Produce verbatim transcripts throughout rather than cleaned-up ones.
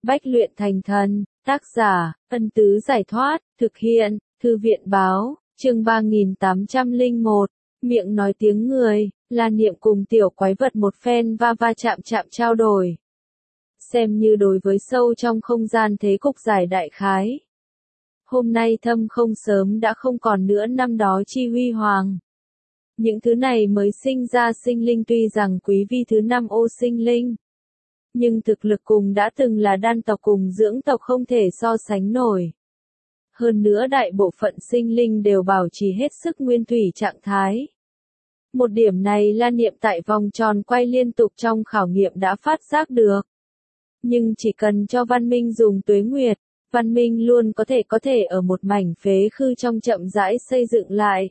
Bách luyện thành thần, tác giả, Ân Tứ Giải Thoát, thực hiện, Thư viện báo, chương ba nghìn tám trăm lẻ một, miệng nói tiếng người, La Niệm cùng tiểu quái vật một phen va va chạm chạm trao đổi. Xem như đối với sâu trong không gian thế cục giải đại khái. Hôm nay Thâm Không sớm đã không còn nữa năm đó chi huy hoàng. Những thứ này mới sinh ra sinh linh tuy rằng quý vi thứ năm ô sinh linh. Nhưng thực lực cùng đã từng là đan tộc cùng dưỡng tộc không thể so sánh nổi. Hơn nữa đại bộ phận sinh linh đều bảo trì hết sức nguyên thủy trạng thái. Một điểm này La Niệm tại vòng tròn quay liên tục trong khảo nghiệm đã phát giác được. Nhưng chỉ cần cho văn minh dùng tuế nguyệt, văn minh luôn có thể có thể ở một mảnh phế khư trong chậm rãi xây dựng lại.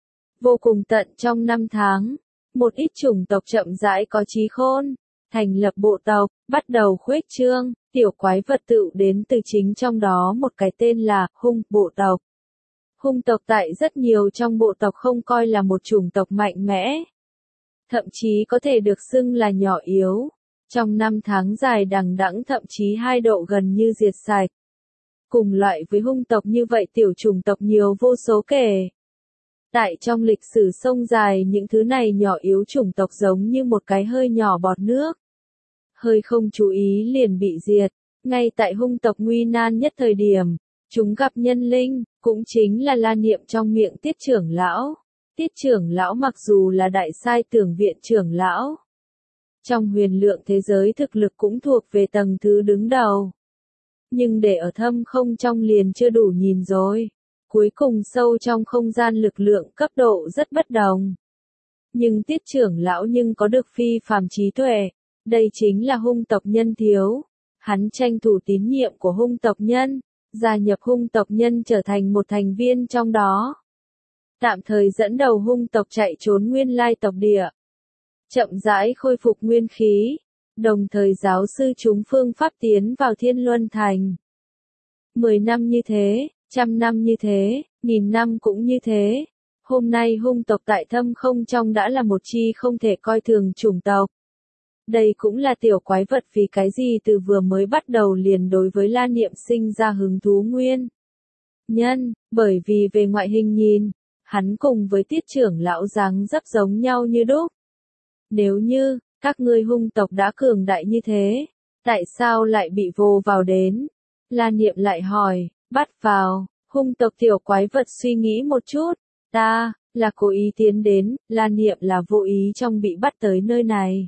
Vô cùng tận trong năm tháng, một ít chủng tộc chậm rãi có trí khôn, thành lập bộ tộc, bắt đầu khuếch trương, tiểu quái vật tự đến từ chính trong đó một cái tên là hung bộ tộc. Hung tộc tại rất nhiều trong bộ tộc không coi là một chủng tộc mạnh mẽ. Thậm chí có thể được xưng là nhỏ yếu. Trong năm tháng dài đằng đẵng thậm chí hai độ gần như diệt sạch. Cùng loại với hung tộc như vậy tiểu chủng tộc nhiều vô số kể. Tại trong lịch sử sông dài những thứ này nhỏ yếu chủng tộc giống như một cái hơi nhỏ bọt nước. Hơi không chú ý liền bị diệt. Ngay tại hung tộc nguy nan nhất thời điểm, chúng gặp nhân linh, cũng chính là La Niệm trong miệng Tiết trưởng lão. Tiết trưởng lão mặc dù là đại sai tưởng viện trưởng lão. Trong huyền lượng thế giới thực lực cũng thuộc về tầng thứ đứng đầu. Nhưng để ở thâm không trong liền chưa đủ nhìn rồi. Cuối cùng sâu trong không gian lực lượng cấp độ rất bất đồng. Nhưng Tiết trưởng lão nhưng có được phi phàm trí tuệ. Đây chính là hung tộc nhân thiếu. Hắn tranh thủ tín nhiệm của hung tộc nhân. Gia nhập hung tộc nhân trở thành một thành viên trong đó. Tạm thời dẫn đầu hung tộc chạy trốn nguyên lai tộc địa. Chậm rãi khôi phục nguyên khí. Đồng thời giáo sư chúng phương pháp tiến vào Thiên Luân Thành. Mười năm như thế, trăm năm như thế, nghìn năm cũng như thế. Hôm nay hung tộc tại thâm không trong đã là một chi không thể coi thường chủng tộc. Đây cũng là tiểu quái vật vì cái gì từ vừa mới bắt đầu liền đối với La Niệm sinh ra hứng thú nguyên. Nhân, bởi vì về ngoại hình nhìn, hắn cùng với Tiết trưởng lão dáng dấp giống nhau như đúc. Nếu như, các ngươi hung tộc đã cường đại như thế, tại sao lại bị vô vào đến? La Niệm lại hỏi, bắt vào, hung tộc tiểu quái vật suy nghĩ một chút, ta, là cố ý tiến đến, La Niệm là vô ý trong bị bắt tới nơi này.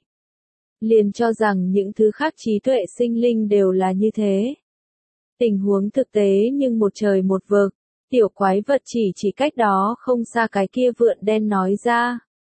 Liền cho rằng những thứ khác trí tuệ sinh linh đều là như thế. Tình huống thực tế nhưng một trời một vực, tiểu quái vật chỉ chỉ cách đó không xa cái kia vượn đen nói ra.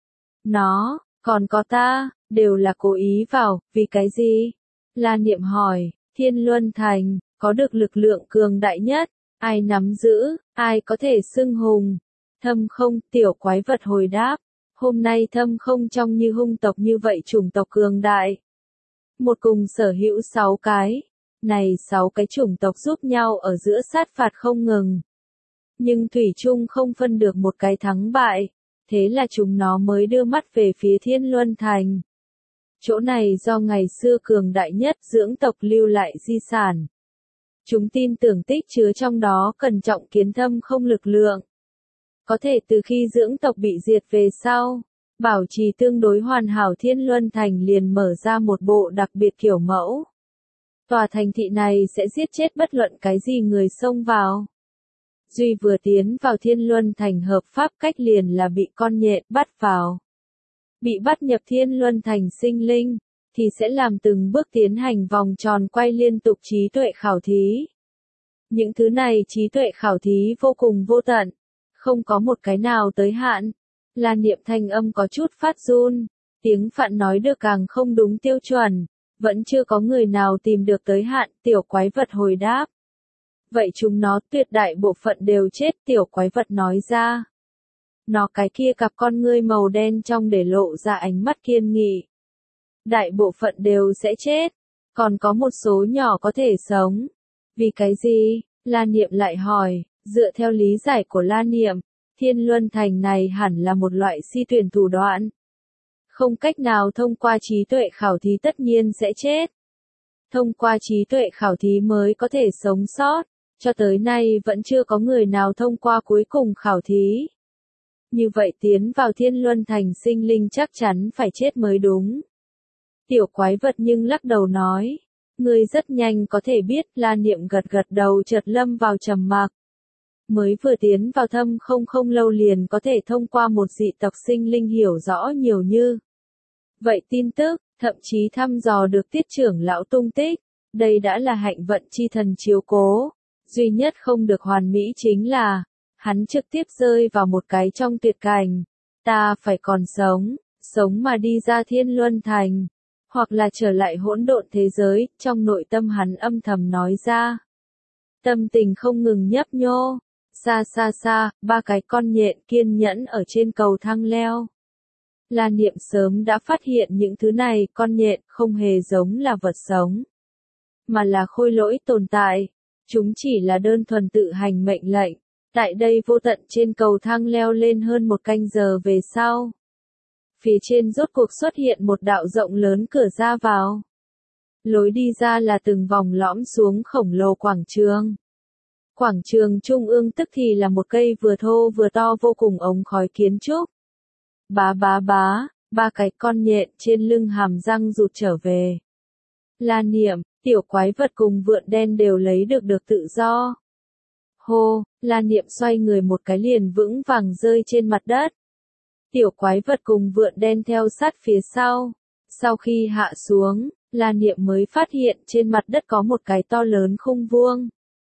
Nó, còn có ta, đều là cố ý vào, vì cái gì? La Niệm hỏi, Thiên Luân Thành, có được lực lượng cường đại nhất, ai nắm giữ, ai có thể xưng hùng? Thâm không, tiểu quái vật hồi đáp. Hôm nay thâm không trong như hung tộc như vậy chủng tộc cường đại. Một cùng sở hữu sáu cái. Này sáu cái chủng tộc giúp nhau ở giữa sát phạt không ngừng. Nhưng Thủy chung không phân được một cái thắng bại. Thế là chúng nó mới đưa mắt về phía Thiên Luân Thành. Chỗ này do ngày xưa cường đại nhất dưỡng tộc lưu lại di sản. Chúng tin tưởng tích chứa trong đó cẩn trọng kiến thâm không lực lượng. Có thể từ khi dưỡng tộc bị diệt về sau, bảo trì tương đối hoàn hảo Thiên Luân Thành liền mở ra một bộ đặc biệt kiểu mẫu. Tòa thành thị này sẽ giết chết bất luận cái gì người xông vào. Duy vừa tiến vào Thiên Luân Thành hợp pháp cách liền là bị con nhện bắt vào. Bị bắt nhập Thiên Luân Thành sinh linh, thì sẽ làm từng bước tiến hành vòng tròn quay liên tục trí tuệ khảo thí. Những thứ này trí tuệ khảo thí vô cùng vô tận. Không có một cái nào tới hạn. La Niệm thanh âm có chút phát run. Tiếng Phạn nói được càng không đúng tiêu chuẩn. Vẫn chưa có người nào tìm được tới hạn, tiểu quái vật hồi đáp. Vậy chúng nó tuyệt đại bộ phận đều chết, tiểu quái vật nói ra. Nó cái kia cặp con ngươi màu đen trong để lộ ra ánh mắt kiên nghị. Đại bộ phận đều sẽ chết. Còn có một số nhỏ có thể sống. Vì cái gì? La Niệm lại hỏi. Dựa theo lý giải của La Niệm, Thiên Luân Thành này hẳn là một loại si tuyển thủ đoạn. Không cách nào thông qua trí tuệ khảo thí tất nhiên sẽ chết. thông qua trí tuệ khảo thí mới có thể sống sót, cho tới nay vẫn chưa có người nào thông qua cuối cùng khảo thí. Như vậy tiến vào thiên luân thành sinh linh chắc chắn phải chết mới đúng. Tiểu quái vật nhưng lắc đầu nói, ngươi rất nhanh có thể biết. La Niệm gật gật đầu, chợt lâm vào trầm mặc. Mới vừa tiến vào thâm không không lâu liền có thể thông qua một dị tộc sinh linh hiểu rõ nhiều như vậy tin tức, thậm chí thăm dò được Tiết trưởng lão tung tích. Đây đã là hạnh vận chi thần chiếu cố. Duy nhất không được hoàn mỹ chính là, hắn trực tiếp rơi vào một cái trong tuyệt cảnh. Ta phải còn sống, sống mà đi ra thiên luân thành, hoặc là trở lại hỗn độn thế giới, trong nội tâm hắn âm thầm nói ra. Tâm tình không ngừng nhấp nhô. Xa xa xa, ba cái con nhện kiên nhẫn ở trên cầu thang leo. La Niệm sớm đã phát hiện những thứ này, con nhện không hề giống là vật sống, mà là khôi lỗi tồn tại. Chúng chỉ là đơn thuần tự hành mệnh lệnh. Tại đây vô tận trên cầu thang leo lên hơn một canh giờ về sau. Phía trên rốt cuộc xuất hiện một đạo rộng lớn cửa ra vào. Lối đi ra là từng vòng lõm xuống khổng lồ quảng trường. Quảng trường trung ương tức thì là một cây vừa thô vừa to vô cùng ống khói kiến trúc. Bá bá bá, ba cái con nhện trên lưng hàm răng rụt trở về. La Niệm, tiểu quái vật cùng vượn đen đều lấy được được tự do. Hô, La Niệm xoay người một cái liền vững vàng rơi trên mặt đất. Tiểu quái vật cùng vượn đen theo sát phía sau. Sau khi hạ xuống, La Niệm mới phát hiện trên mặt đất có một cái to lớn khung vuông.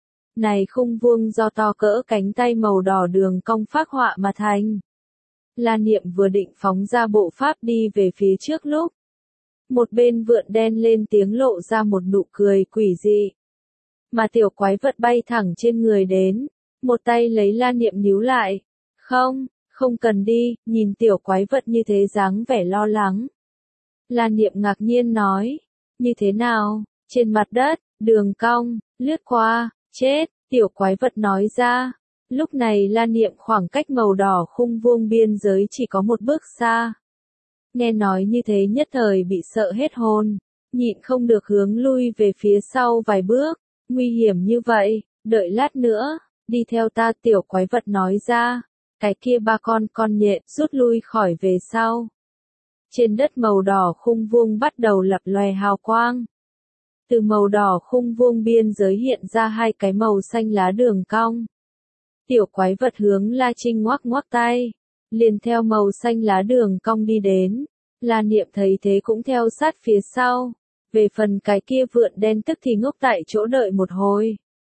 Này khung vuông do to cỡ cánh tay màu đỏ đường cong phác họa mà thành. La Niệm vừa định phóng ra bộ pháp đi về phía trước lúc. Một bên vượn đen lên tiếng lộ ra một nụ cười quỷ dị. Mà tiểu quái vật bay thẳng trên người đến. Một tay lấy La Niệm níu lại. Không, không cần đi, nhìn tiểu quái vật như thế dáng vẻ lo lắng. La Niệm ngạc nhiên nói. Như thế nào? Trên mặt đất, đường cong, lướt qua. Chết, tiểu quái vật nói ra. Lúc này La Niệm khoảng cách màu đỏ khung vuông biên giới chỉ có một bước xa. Nghe nói như thế nhất thời bị sợ hết hồn, nhịn không được hướng lui về phía sau vài bước. Nguy hiểm như vậy, đợi lát nữa, đi theo ta, tiểu quái vật nói ra. Cái kia ba con con nhện rút lui khỏi về sau. Trên đất màu đỏ khung vuông bắt đầu lập lòe hào quang. Từ màu đỏ khung vuông biên giới hiện ra hai cái màu xanh lá đường cong. Tiểu quái vật hướng La Trinh ngoắc ngoắc tay, liền theo màu xanh lá đường cong đi đến. La Niệm thấy thế cũng theo sát phía sau. Về phần cái kia vượn đen tức thì ngốc tại chỗ đợi một hồi.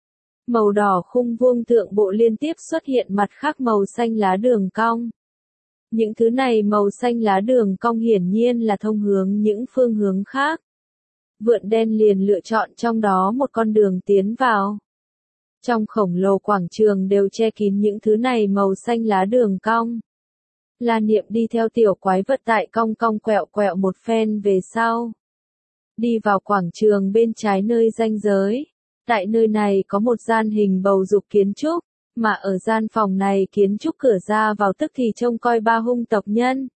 Màu đỏ khung vuông thượng bộ liên tiếp xuất hiện mặt khác màu xanh lá đường cong. Những thứ này màu xanh lá đường cong hiển nhiên là thông hướng những phương hướng khác. Vượn đen liền lựa chọn trong đó một con đường tiến vào. Trong khổng lồ quảng trường đều che kín những thứ này màu xanh lá đường cong. La Niệm đi theo tiểu quái vật tại cong cong quẹo quẹo một phen về sau. Đi vào quảng trường bên trái nơi ranh giới. Tại nơi này có một gian hình bầu dục kiến trúc, mà ở gian phòng này kiến trúc cửa ra vào tức thì trông coi ba hung tộc nhân.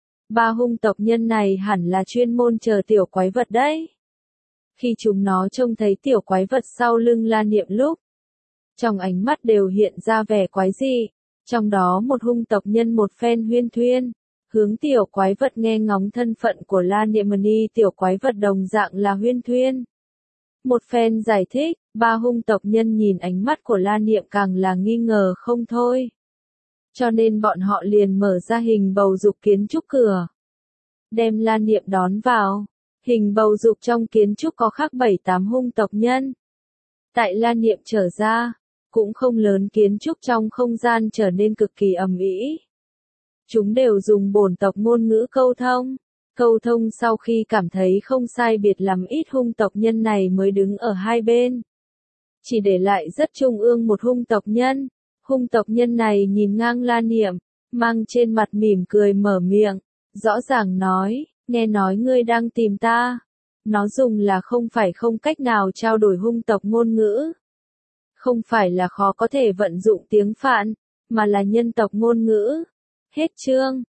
Ba hung tộc nhân này hẳn là chuyên môn chờ tiểu quái vật đấy. Khi chúng nó trông thấy tiểu quái vật sau lưng La Niệm lúc, trong ánh mắt đều hiện ra vẻ quái dị. Trong đó một hung tộc nhân một phen huyên thuyên, hướng tiểu quái vật nghe ngóng thân phận của La Niệm Ni, tiểu quái vật đồng dạng là huyên thuyên. Một phen giải thích, ba hung tộc nhân nhìn ánh mắt của La Niệm càng là nghi ngờ không thôi. Cho nên bọn họ liền mở ra hình bầu dục kiến trúc cửa. Đem La Niệm đón vào. Hình bầu dục trong kiến trúc có khắc bảy tám hung tộc nhân. Tại La Niệm trở ra, cũng không lớn, kiến trúc trong không gian trở nên cực kỳ ầm ĩ. Chúng đều dùng bổn tộc ngôn ngữ câu thông. Câu thông sau khi cảm thấy không sai biệt lắm ít hung tộc nhân này mới đứng ở hai bên. Chỉ để lại rất trung ương một hung tộc nhân. Hung tộc nhân này nhìn ngang La Niệm, mang trên mặt mỉm cười mở miệng, rõ ràng nói, nghe nói ngươi đang tìm ta. Nó dùng là không phải không cách nào trao đổi hung tộc ngôn ngữ. Không phải là khó có thể vận dụng tiếng Phạn, mà là nhân tộc ngôn ngữ. Hết chương.